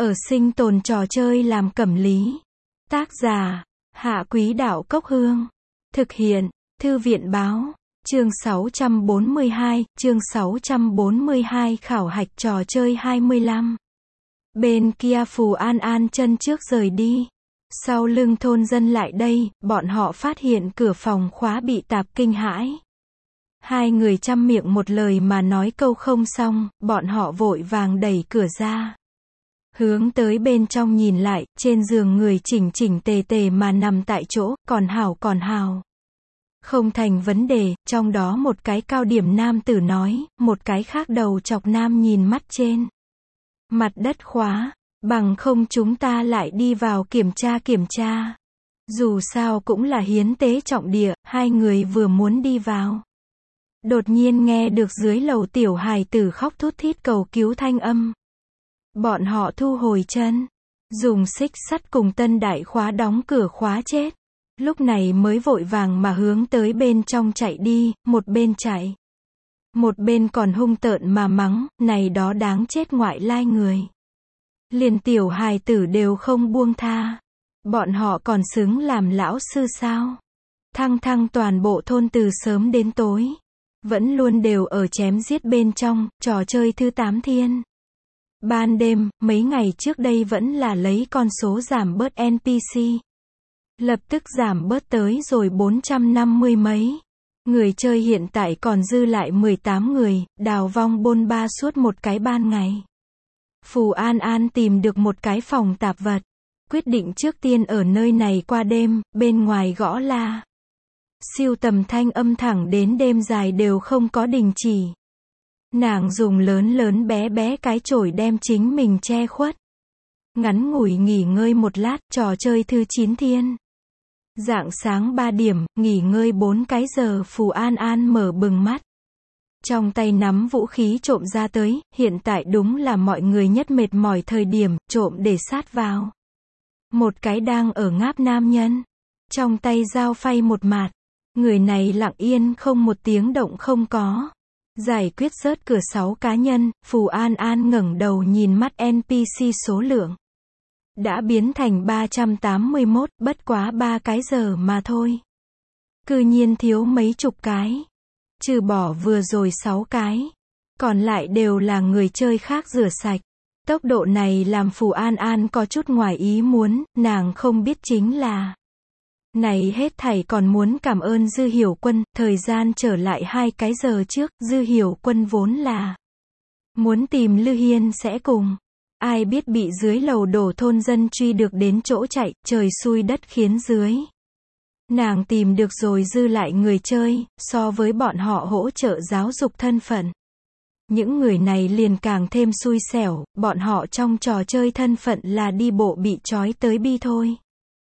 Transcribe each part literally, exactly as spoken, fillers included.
Ở sinh tồn trò chơi làm cẩm lý. Tác giả, Hạ Quý Đạo Cốc Hương. Thực hiện, Thư viện Báo. Chương sáu trăm bốn mươi hai, chương sáu trăm bốn mươi hai khảo hạch trò chơi hai mươi lăm. Bên kia Phù An An chân trước rời đi. Sau lưng thôn dân lại đây, bọn họ phát hiện cửa phòng khóa bị tạp kinh hãi. Hai người chăm miệng một lời mà nói câu không xong, bọn họ vội vàng đẩy cửa ra. Hướng tới bên trong nhìn lại, trên giường người chỉnh chỉnh tề tề mà nằm tại chỗ, còn hào còn hào. Không thành vấn đề, trong đó một cái cao điểm nam tử nói, một cái khác đầu chọc nam nhìn mắt trên. Mặt đất khóa, bằng không chúng ta lại đi vào kiểm tra kiểm tra. Dù sao cũng là hiến tế trọng địa, hai người vừa muốn đi vào. Đột nhiên nghe được dưới lầu tiểu hài tử khóc thút thít cầu cứu thanh âm. Bọn họ thu hồi chân, dùng xích sắt cùng tân đại khóa đóng cửa khóa chết. Lúc này mới vội vàng mà hướng tới bên trong chạy đi, một bên chạy. Một bên còn hung tợn mà mắng, này đó đáng chết ngoại lai người. Liền tiểu hài tử đều không buông tha. Bọn họ còn xứng làm lão sư sao? Thăng thăng toàn bộ thôn từ sớm đến tối. Vẫn luôn đều ở chém giết bên trong, trò chơi thứ tám thiên. Ban đêm, mấy ngày trước đây vẫn là lấy con số giảm bớt en pê xê. Lập tức giảm bớt tới rồi bốn trăm năm mươi mấy. Người chơi hiện tại còn dư lại mười tám người, đào vong bôn ba suốt một cái ban ngày. Phù An An tìm được một cái phòng tạp vật. Quyết định trước tiên ở nơi này qua đêm, bên ngoài gõ la. Siêu tầm thanh âm thẳng đến đêm dài đều không có đình chỉ. Nàng dùng lớn lớn bé bé cái chổi đem chính mình che khuất. Ngắn ngủi nghỉ ngơi một lát, trò chơi thứ chín thiên. Rạng sáng ba điểm, nghỉ ngơi bốn cái giờ Phù An An mở bừng mắt. Trong tay nắm vũ khí trộm ra tới, hiện tại đúng là mọi người nhất mệt mỏi thời điểm, trộm để sát vào. Một cái đang ở ngáp nam nhân. Trong tay dao phay một mạt. Người này lặng yên không một tiếng động không có. Giải quyết rớt cửa sáu cá nhân, Phù An An ngẩng đầu nhìn mắt en pê xê số lượng. Đã biến thành ba trăm tám mươi mốt, bất quá ba cái giờ mà thôi. Cư nhiên thiếu mấy chục cái. Trừ bỏ vừa rồi sáu cái. Còn lại đều là người chơi khác rửa sạch. Tốc độ này làm Phù An An có chút ngoài ý muốn, nàng không biết chính là. Này hết thảy còn muốn cảm ơn Dư Hiểu Quân, thời gian trở lại hai cái giờ trước, Dư Hiểu Quân vốn là muốn tìm Lư Hiên sẽ cùng. Ai biết bị dưới lầu đổ thôn dân truy được đến chỗ chạy, trời xui đất khiến dưới. Nàng tìm được rồi dư lại người chơi, so với bọn họ hỗ trợ giáo dục thân phận. Những người này liền càng thêm xui xẻo, bọn họ trong trò chơi thân phận là đi bộ bị trói tới bi thôi.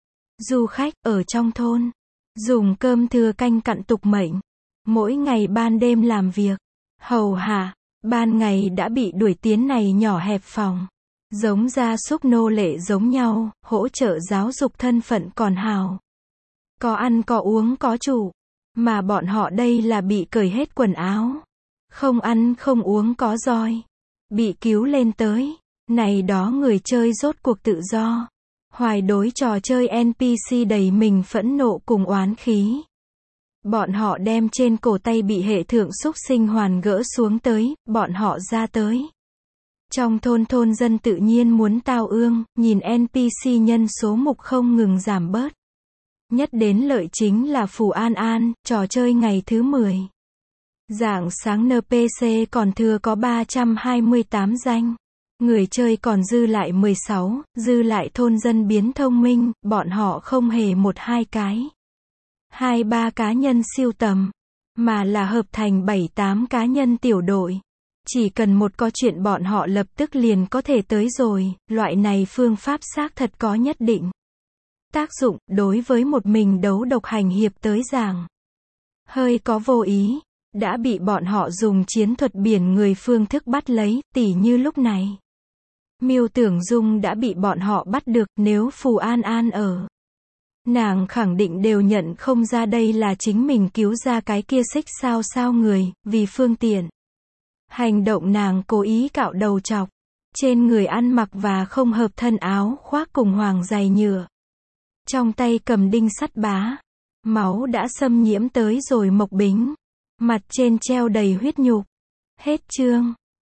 Du khách, ở trong thôn, dùng cơm thừa canh cặn tục mệnh. Mỗi ngày ban đêm làm việc, hầu hạ, ban ngày đã bị đuổi tiến này nhỏ hẹp phòng. Giống gia súc nô lệ giống nhau, hỗ trợ giáo dục thân phận còn hào. Có ăn có uống có chủ. Mà bọn họ đây là bị cởi hết quần áo. Không ăn không uống có roi. Bị cứu lên tới. Này đó người chơi rốt cuộc tự do. Hoài đối trò chơi en pê xê đầy mình phẫn nộ cùng oán khí. Bọn họ đem trên cổ tay bị hệ thượng xúc sinh hoàn gỡ xuống tới, bọn họ ra tới. Trong thôn thôn dân tự nhiên muốn tao ương, nhìn en pê xê nhân số mục không ngừng giảm bớt. Nhất đến lợi chính là Phù An An, trò chơi ngày thứ mười. Rạng sáng en pê xê còn thừa có ba trăm hai mươi tám danh. Người chơi còn dư lại mười sáu, dư lại thôn dân biến thông minh, bọn họ không hề một hai cái. Hai ba cá nhân siêu tầm, mà là hợp thành bảy tám cá nhân tiểu đội. Chỉ cần một có chuyện bọn họ lập tức liền có thể tới rồi, loại này phương pháp xác thật có nhất định tác dụng, đối với một mình đấu độc hành hiệp tới giảng. Hơi có vô ý, đã bị bọn họ dùng chiến thuật biển người phương thức bắt lấy, tỉ như lúc này. Miêu Tưởng Dung đã bị bọn họ bắt được, nếu Phù An An ở. Nàng khẳng định đều nhận không ra đây là chính mình cứu ra cái kia xích sao sao người, vì phương tiện. Hành động nàng cố ý cạo đầu chọc. Trên người ăn mặc và không hợp thân áo khoác cùng hoàng giày nhựa. Trong tay cầm đinh sắt bá. Máu đã xâm nhiễm tới rồi Mộc Bính. Mặt trên treo đầy huyết nhục. Hết chương.